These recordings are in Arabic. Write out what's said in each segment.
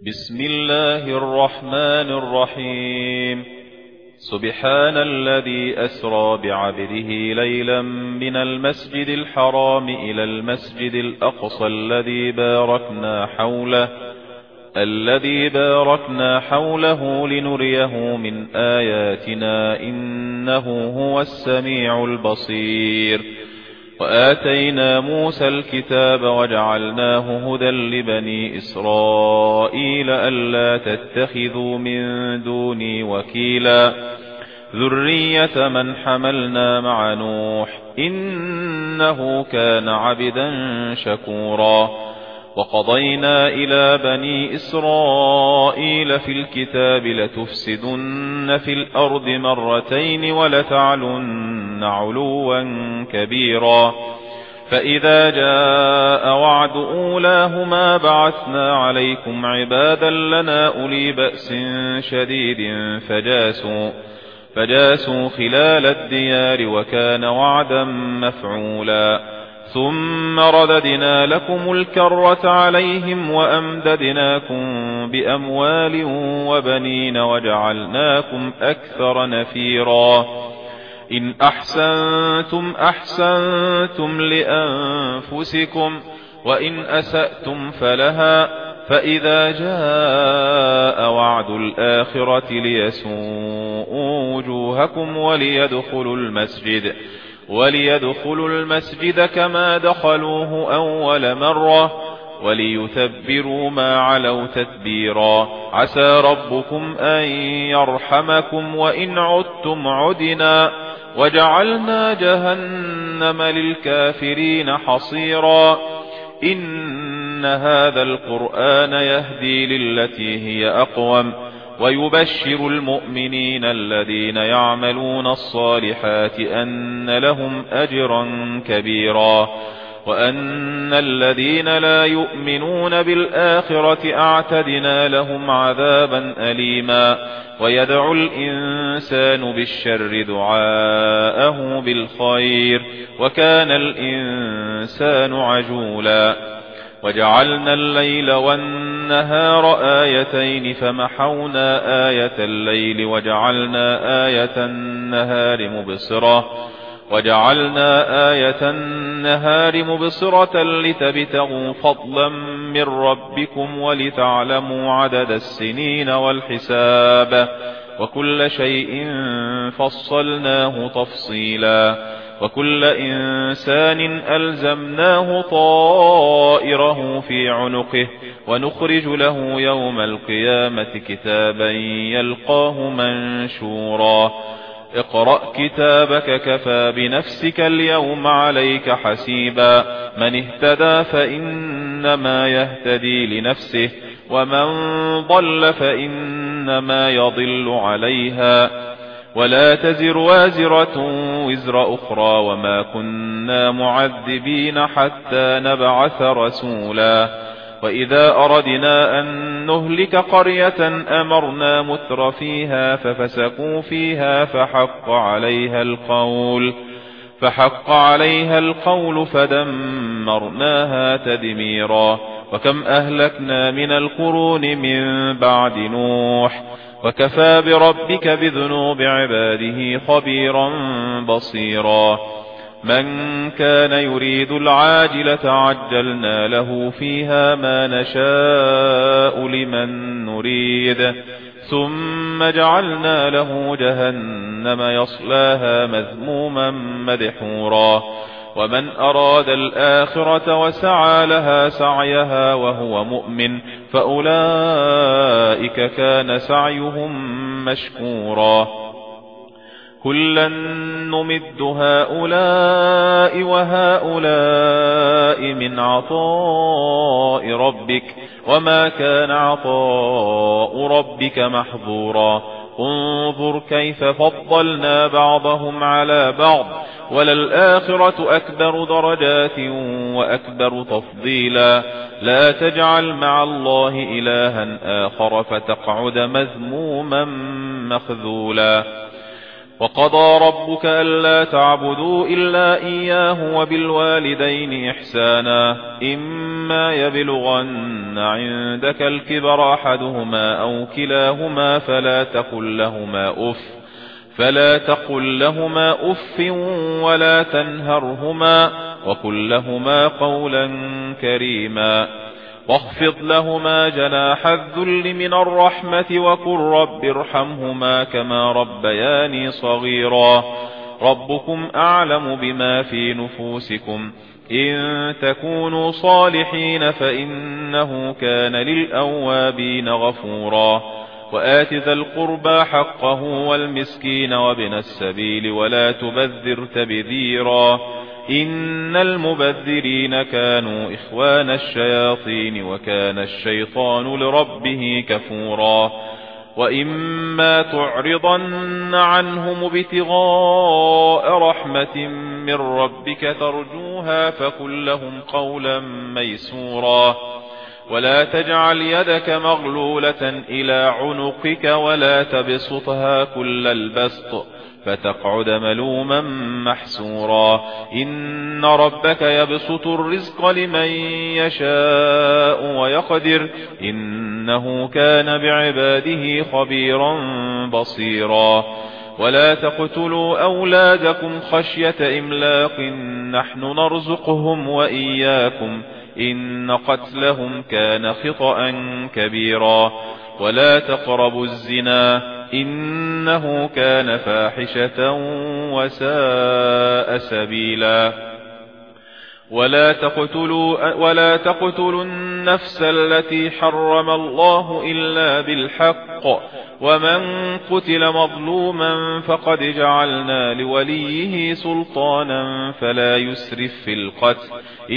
بسم الله الرحمن الرحيم. سبحان الذي أسرى بعبده ليلا من المسجد الحرام إلى المسجد الأقصى الذي باركنا حوله لنريه من آياتنا إنه هو السميع البصير. وآتينا موسى الكتاب وجعلناه هدى لبني إسرائيل ألا تتخذوا من دوني وكيلا ذرية من حملنا مع نوح إنه كان عبدا شكورا. وقضينا إلى بني إسرائيل في الكتاب لتفسدن في الأرض مرتين ولتعلن علوا كبيرا. فإذا جاء وعد أولاهما بعثنا عليكم عبادا لنا أولي بأس شديد فجاسوا خلال الديار وكان وعدا مفعولا. ثم رددنا لكم الكرة عليهم وأمددناكم بأموال وبنين وجعلناكم أكثر نفيرا. إن أحسنتم أحسنتم لأنفسكم وإن أسأتم فلها. فإذا جاء وعد الآخرة ليسوءوا وجوهكم وليدخلوا المسجد كما دخلوه أول مرة وليتبروا ما علوا تتبيرا. عسى ربكم أن يرحمكم وإن عدتم عدنا وجعلنا جهنم للكافرين حصيرا. إن هذا القرآن يهدي للتي هي أقوم ويبشر المؤمنين الذين يعملون الصالحات أن لهم أجرا كبيرا وأن الذين لا يؤمنون بالآخرة أعتدنا لهم عذابا أليما. ويدعو الإنسان بالشر دعاءه بالخير وكان الإنسان عجولا. وجعلنا الليل والنهار آيتين فمحونا آية الليل وجعلنا آية النهار مبصرة لتبتغوا فضلا من ربكم ولتعلموا عدد السنين والحساب وكل شيء فصلناه تفصيلا. وكل إنسان ألزمناه طائره في عنقه ونخرج له يوم القيامة كتابا يلقاه منشورا. اقرأ كتابك كفى بنفسك اليوم عليك حسيبا. من اهتدى فإنما يهتدي لنفسه ومن ضل فإنما يضل عليها ولا تزر وازرة وزر أخرى وما كنا معذبين حتى نبعث رسولا. وإذا أردنا أن نهلك قرية أمرنا متر فيها ففسقوا فيها فحق عليها القول فدمرناها تدميرا. وكم أهلكنا من القرون من بعد نوح وكفى بربك بذنوب عباده خبيرا بصيرا. من كان يريد العاجلة عجلنا له فيها ما نشاء لمن نريد ثم جعلنا له جهنم يصلاها مذموما مدحورا. ومن أراد الآخرة وسعى لها سعيها وهو مؤمن فأولئك كان سعيهم مشكورا. كلا نمد هؤلاء وهؤلاء من عطاء ربك وما كان عطاء ربك محظورا. انظر كيف فضلنا بعضهم على بعض وللآخرة أكبر درجات وأكبر تفضيلا. لا تجعل مع الله إلها آخر فتقعد مذموما مخذولا. وقضى ربك ألا تعبدوا إلا إياه وبالوالدين إحسانا إما يبلغن عندك الكبر أحدهما أو كلاهما فلا تقل لهما أف ولا تنهرهما وقل لهما قولا كريما واخفض لهما جناح الذل من الرحمة وقل رب ارحمهما كما ربياني صغيرا ربكم أعلم بما في نفوسكم إن تكونوا صالحين فإنه كان للأوابين غفورا وآت ذا القربى حقه والمسكين وابن السبيل ولا تبذر تبذيرا إن المبذرين كانوا إخوان الشياطين وكان الشيطان لربه كفورا وإما تعرضن عنهم ابتغاء رحمة من ربك ترجوها فقل لهم قولا ميسورا ولا تجعل يدك مغلولة إلى عنقك ولا تبسطها كل البسط فتقعد ملوما محسورا إن ربك يبسط الرزق لمن يشاء ويقدر إنه كان بعباده خبيرا بصيرا ولا تقتلوا أولادكم خشية إملاق نحن نرزقهم وإياكم إن قتلهم كان خطأ كبيرا ولا تقربوا الزنا إنه كان فاحشة وساء سبيلا ولا تقتلوا النفس التي حرم الله إلا بالحق ومن قتل مظلوما فقد جعلنا لوليه سلطانا فلا يسرف في القتل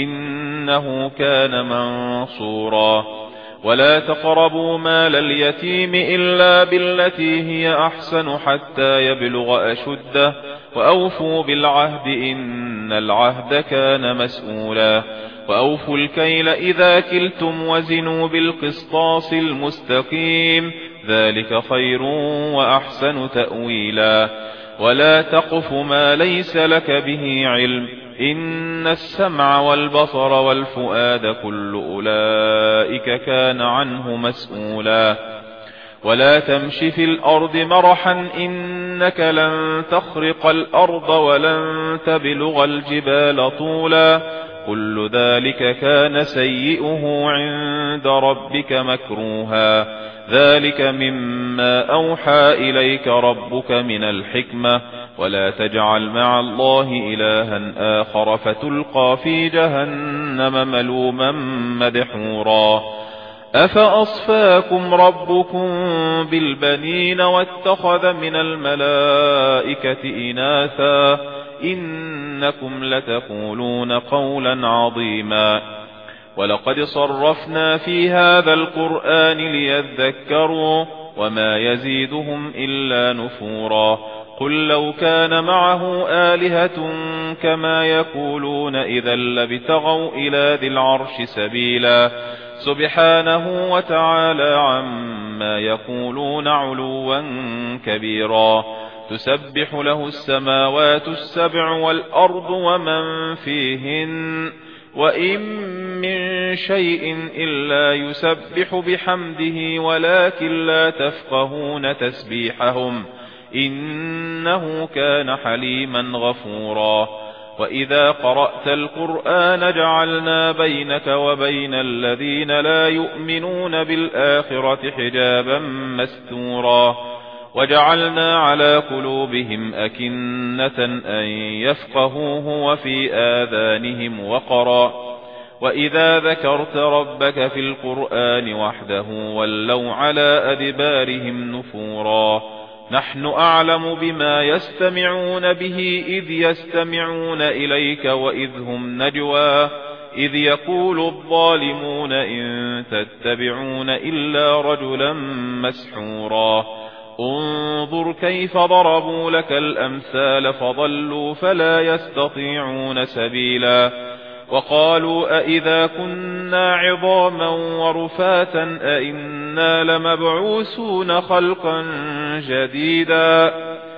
إنه كان منصورا ولا تقربوا مال اليتيم إلا بالتي هي أحسن حتى يبلغ أشده وأوفوا بالعهد إن العهد كان مسؤولا وأوفوا الكيل إذا كلتم وزنوا بالقسطاس المستقيم ذلك خير وأحسن تأويلا ولا تقف ما ليس لك به علم إن السمع والبصر والفؤاد كل أولئك كان عنه مسؤولا ولا تمش في الأرض مرحا إنك لن تخرق الأرض ولن تبلغ الجبال طولا كل ذلك كان سيئه عند ربك مكروها ذلك مما أوحى إليك ربك من الحكمة ولا تجعل مع الله إلها آخر فتلقى في جهنم ملوما مدحورا أفأصفاكم ربكم بالبنين واتخذ من الملائكة إناثا إنكم لتقولون قولا عظيما ولقد صرفنا في هذا القرآن ليذكروا وما يزيدهم إلا نفورا قل لو كان معه آلهة كما يقولون إذا لابتغوا إلى ذي العرش سبيلا سبحانه وتعالى عما يقولون علوا كبيرا تسبح له السماوات السبع والأرض ومن فيهن وإن من شيء إلا يسبح بحمده ولكن لا تفقهون تسبيحهم إنه كان حليما غفورا وإذا قرأت القرآن جعلنا بينك وبين الذين لا يؤمنون بالآخرة حجابا مستورا وجعلنا على قلوبهم أكنة أن يفقهوه وفي آذانهم وقرا وإذا ذكرت ربك في القرآن وحده ولوا على أدبارهم نفورا نحن أعلم بما يستمعون به إذ يستمعون إليك وإذ هم نجوى إذ يقول الظالمون إن تتبعون إلا رجلا مسحورا انظر كيف ضربوا لك الأمثال فضلوا فلا يستطيعون سبيلا وقالوا أئذا كنا عظاما ورفاتا أئنا لمبعوثون خلقا جديدا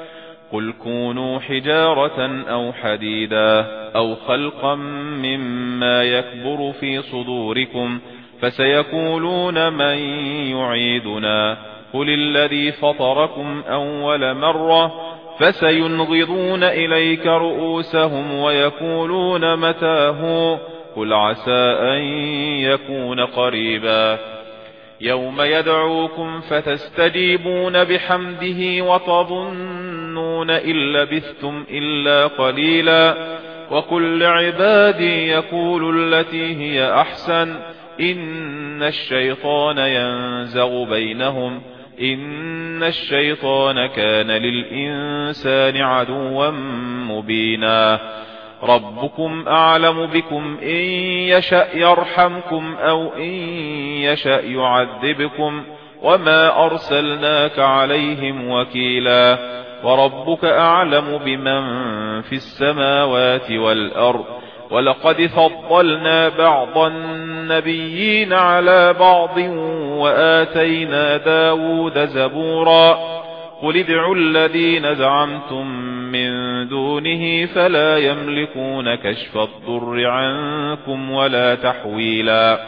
قل كونوا حجارة أو حديدا أو خلقا مما يكبر في صدوركم فسيقولون من يعيدنا قل الذي فطركم أول مرة فسينغضون إليك رؤوسهم ويقولون متى قل عسى أن يكون قريبا يوم يدعوكم فتستجيبون بحمده وتظنون إن لبثتم إلا قليلا وقل لعبادي يقول التي هي أحسن إن الشيطان ينزغ بينهم إن الشيطان كان للإنسان عدوا مبينا ربكم أعلم بكم إن يشأ يرحمكم أو إن يشأ يعذبكم وما أرسلناك عليهم وكيلا وربك أعلم بمن في السماوات والأرض ولقد فضلنا بعض النبيين على بعض وآتينا داود زبورا قل ادعوا الذين زعمتم من دونه فلا يملكون كشف الضر عنكم ولا تحويلا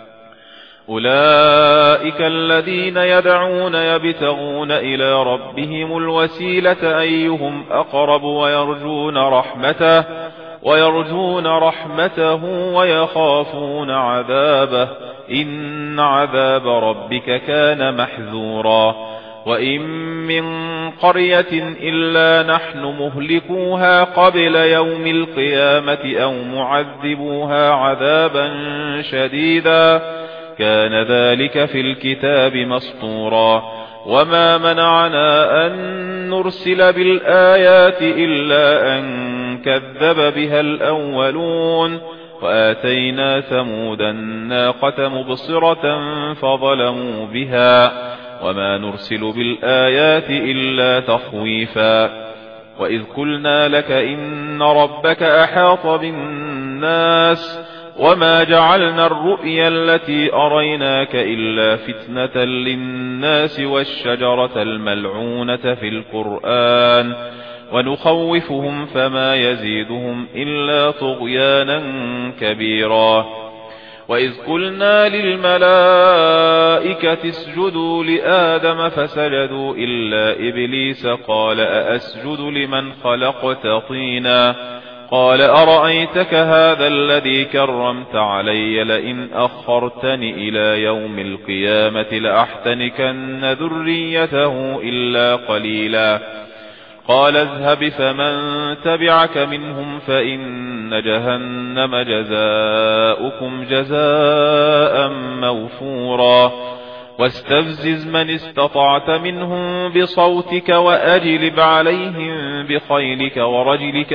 أولئك الذين يدعون يبتغون إلى ربهم الوسيلة أيهم أقرب ويرجون رحمته ويخافون عذابه إن عذاب ربك كان محذورا وإن من قرية إلا نحن مهلكوها قبل يوم القيامة أو معذبوها عذابا شديدا كان ذلك في الكتاب مسطورا وما منعنا أن نرسل بالآيات إلا أن كذب بها الأولون وآتينا ثمود الناقة مبصرة فظلموا بها وما نرسل بالآيات إلا تخويفا وإذ قلنا لك إن ربك أحاط بالناس وما جعلنا الرؤيا التي أريناك إلا فتنة للناس والشجرة الملعونة في القرآن ونخوفهم فما يزيدهم إلا طغيانا كبيرا وإذ قلنا للملائكة اسجدوا لآدم فسجدوا إلا إبليس قال أأسجد لمن خلقت طينا قال أرأيتك هذا الذي كرمت علي لئن أخرتني إلى يوم القيامة لأحتنكن ذريته إلا قليلا قال اذهب فمن تبعك منهم فإن جهنم جزاؤكم جزاء موفورا واستفزز من استطعت منهم بصوتك وأجلب عليهم بخيلك ورجلك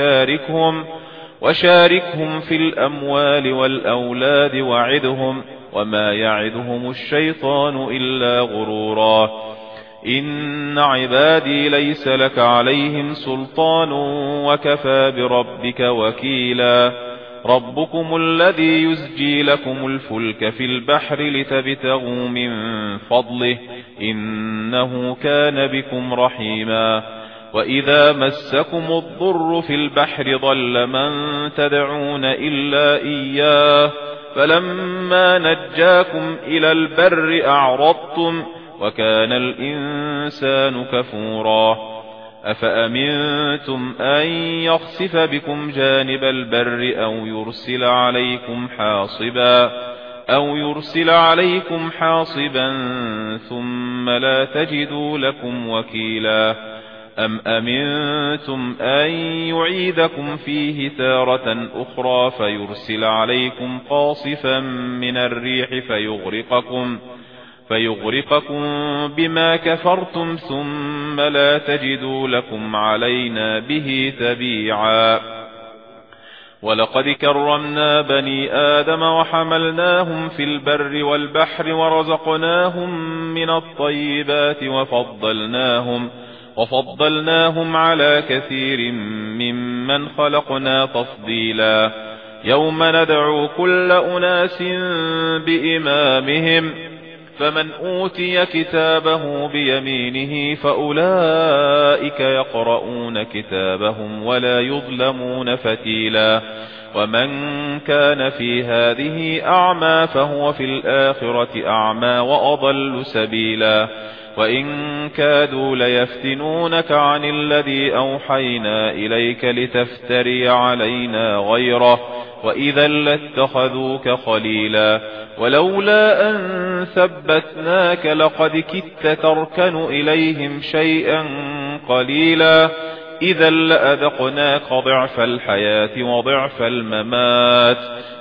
وشاركهم في الأموال والأولاد وعدهم وما يعدهم الشيطان إلا غرورا إن عبادي ليس لك عليهم سلطان وكفى بربك وكيلا ربكم الذي يزجي لكم الفلك في البحر لتبتغوا من فضله إنه كان بكم رحيما وإذا مسكم الضر في البحر ضل من تدعون إلا إياه فلما نجاكم إلى البر أعرضتم وكان الإنسان كفورا أفأمنتم أن يخسف بكم جانب البر أو يرسل عليكم حاصبا ثم لا تجدوا لكم وكيلا أم أمنتم أن يعيدكم فيه تارة أخرى فيرسل عليكم قاصفا من الريح فيغرقكم بما كفرتم ثم لا تجدوا لكم علينا به تبيعا ولقد كرمنا بني آدم وحملناهم في البر والبحر ورزقناهم من الطيبات وفضلناهم على كثير ممن خلقنا تفضيلا يوم ندعو كل أناس بإمامهم فمن أوتي كتابه بيمينه فأولئك يقرؤون كتابهم ولا يظلمون فتيلا ومن كان في هذه أعمى فهو في الآخرة أعمى وأضل سبيلا وإن كادوا ليفتنونك عن الذي أوحينا إليك لتفتري علينا غيره وإذا لاتخذوك خليلا ولولا أن ثبتناك لقد كدت تركن إليهم شيئا قليلا إذا لأذقناك ضعف الحياة وضعف الممات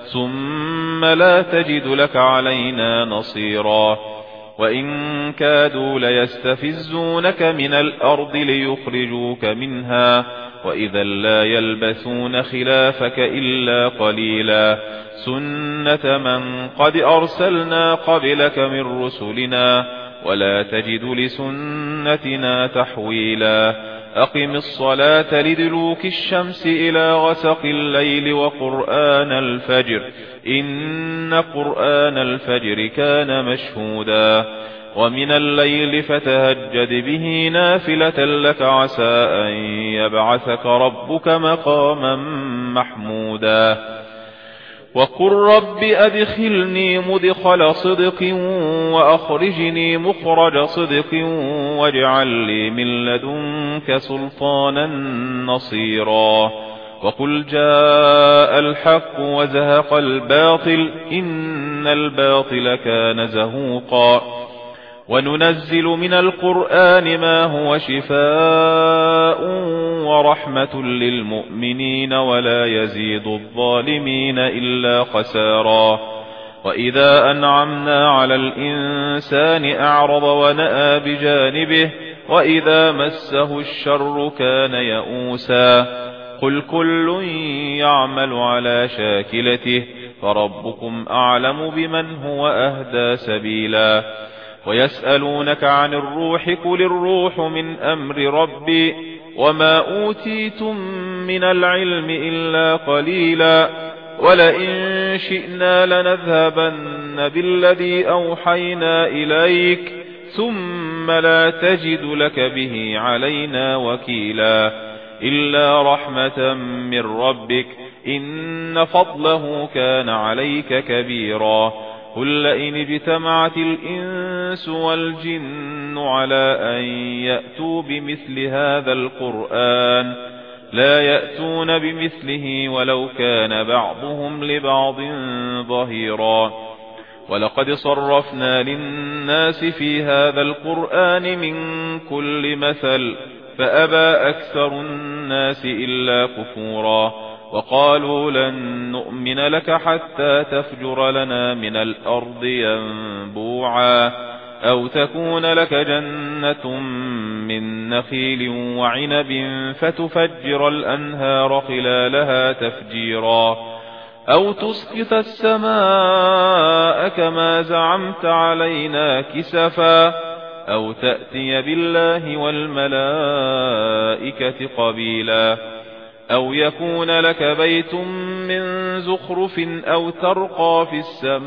ثم لا تجد لك علينا نصيرا وإن كادوا ليستفزونك من الأرض ليخرجوك منها وإذا لا يلبثون خلافك إلا قليلا سنة من قد أرسلنا قبلك من رسلنا ولا تجد لسنتنا تحويلا أقم الصلاة لدلوك الشمس إلى غسق الليل وقرآن الفجر إن قرآن الفجر كان مشهودا ومن الليل فتهجد به نافلة لك عسى أن يبعثك ربك مقاما محمودا وقل رب أدخلني مدخل صدق وأخرجني مخرج صدق واجعل لي من لدنك سلطانا نصيرا وقل جاء الحق وزهق الباطل إن الباطل كان زهوقا وننزل من القرآن ما هو شفاء ورحمة للمؤمنين ولا يزيد الظالمين إلا خسارا وإذا أنعمنا على الإنسان أعرض ونأى بجانبه وإذا مسه الشر كان يئوسا قل كل يعمل على شاكلته فربكم أعلم بمن هو أهدى سبيلا ويسألونك عن الروح قل الروح من أمر ربي وما أوتيتم من العلم إلا قليلا ولئن شئنا لنذهبن بالذي أوحينا إليك ثم لا تجد لك به علينا وكيلا إلا رحمة من ربك إن فضله كان عليك كبيرا قل لئن اجتمعت الإنس والجن على أن يأتوا بمثل هذا القرآن لا يأتون بمثله ولو كان بعضهم لبعض ظهيرا ولقد صرفنا للناس في هذا القرآن من كل مثل فأبى أكثر الناس إلا كفورا وقالوا لن نؤمن لك حتى تفجر لنا من الأرض ينبوعا أو تكون لك جنة من نخيل وعنب فتفجر الأنهار خلالها تفجيرا أو تسقط السماء كما زعمت علينا كسفا أو تأتي بالله والملائكة قبيلا أو يكون لك بيت من زخرف أو ترقى في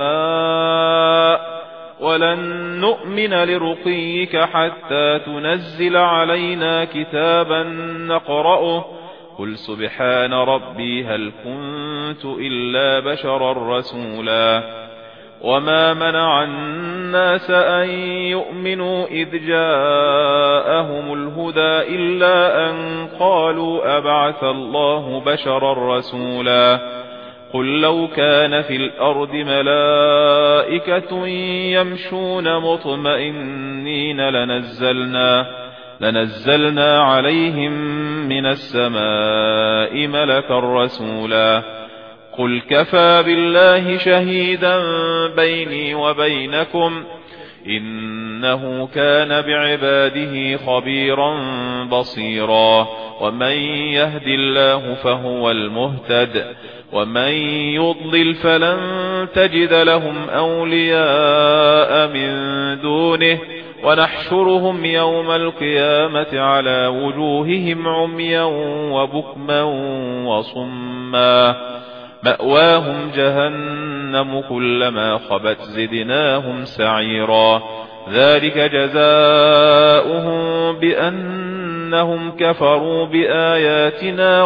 السماء ولن نؤمن لرقيك حتى تنزل علينا كتابا نقرأه قل سبحان ربي هل كنت إلا بشرا رسولا وما منع الناس أن يؤمنوا إذ جاءهم الهدى إلا أن قالوا أبعث الله بشرا رسولا قل لو كان في الأرض ملائكة يمشون مطمئنين لنزلنا عليهم من السماء ملكا رسولا قل كفى بالله شهيدا بيني وبينكم إنه كان بعباده خبيرا بصيرا ومن يهد الله فهو المهتد ومن يضلل فلن تجد لهم أولياء من دونه ونحشرهم يوم القيامة على وجوههم عميا وبكما وصما مأواهم جهنم جهنم كلما خبت زدناهم سعيرا ذلك جزاؤهم بأنهم كفروا بآياتنا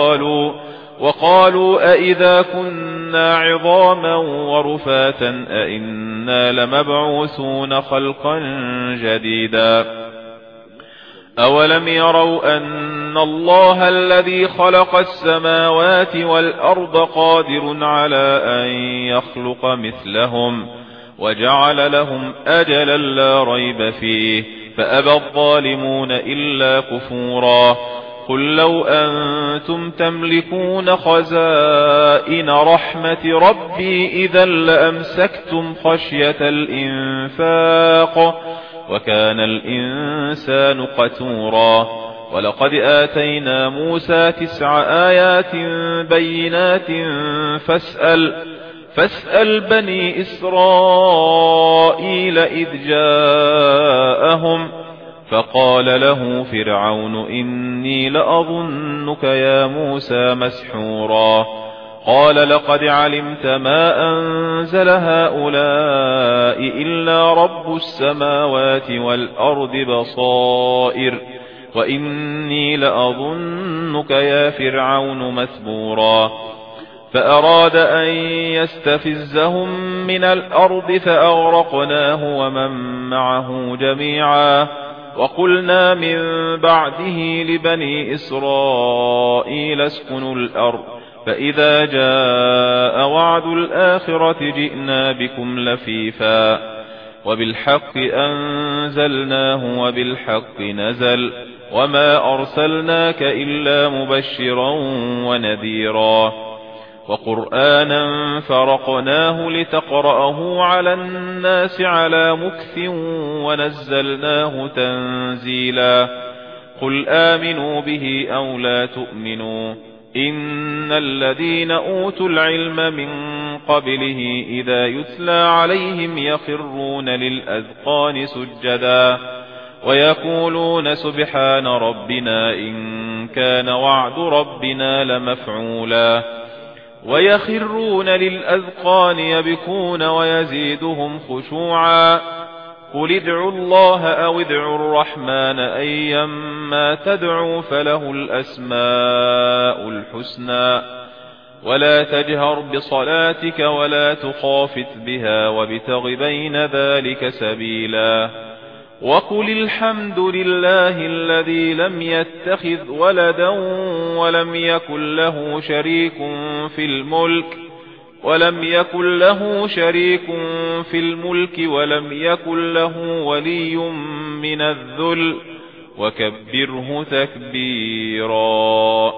وقالوا أئذا كنا عظاما ورفاتا أئنا لمبعوثون خلقا جديدا أولم يروا أن الله الذي خلق السماوات والأرض قادر على أن يخلق مثلهم وجعل لهم أجلا لا ريب فيه فأبى الظالمون إلا كفورا قل لو أنتم تملكون خزائن رحمة ربي إذا لأمسكتم خشية الإنفاق وكان الإنسان قتورا ولقد آتينا موسى 9 آيات بينات فاسأل بني إسرائيل إذ جاءهم فقال له فرعون إني لأظنك يا موسى مسحورا قال لقد علمت ما أنزل هؤلاء إلا رب السماوات والأرض بصائر وإني لأظنك يا فرعون مثبورا فأراد أن يستفزهم من الأرض فأغرقناه ومن معه جميعا وقلنا من بعده لبني إسرائيل اسكنوا الأرض فإذا جاء وعد الآخرة جئنا بكم لفيفا وبالحق أنزلناه وبالحق نزل وما أرسلناك إلا مبشرا ونذيرا وقرآنا فرقناه لتقرأه على الناس على مكث ونزلناه تنزيلا قل آمنوا به أو لا تؤمنوا إن الذين أوتوا العلم من قبله إذا يتلى عليهم يخرون للأذقان سجدا ويقولون سبحان ربنا إن كان وعد ربنا لمفعولا ويخرون للأذقان يبكون ويزيدهم خشوعا قل ادعوا الله أو ادعوا الرحمن أيما تدعوا فله الأسماء الحسنى ولا تجهر بصلاتك ولا تخافت بها وابتغ بين ذلك سبيلا وقل الحمد لله الذي لم يتخذ ولدا ولم يكن له شريك في الملك ولم يكن له ولي من الذل وكبره تكبيرا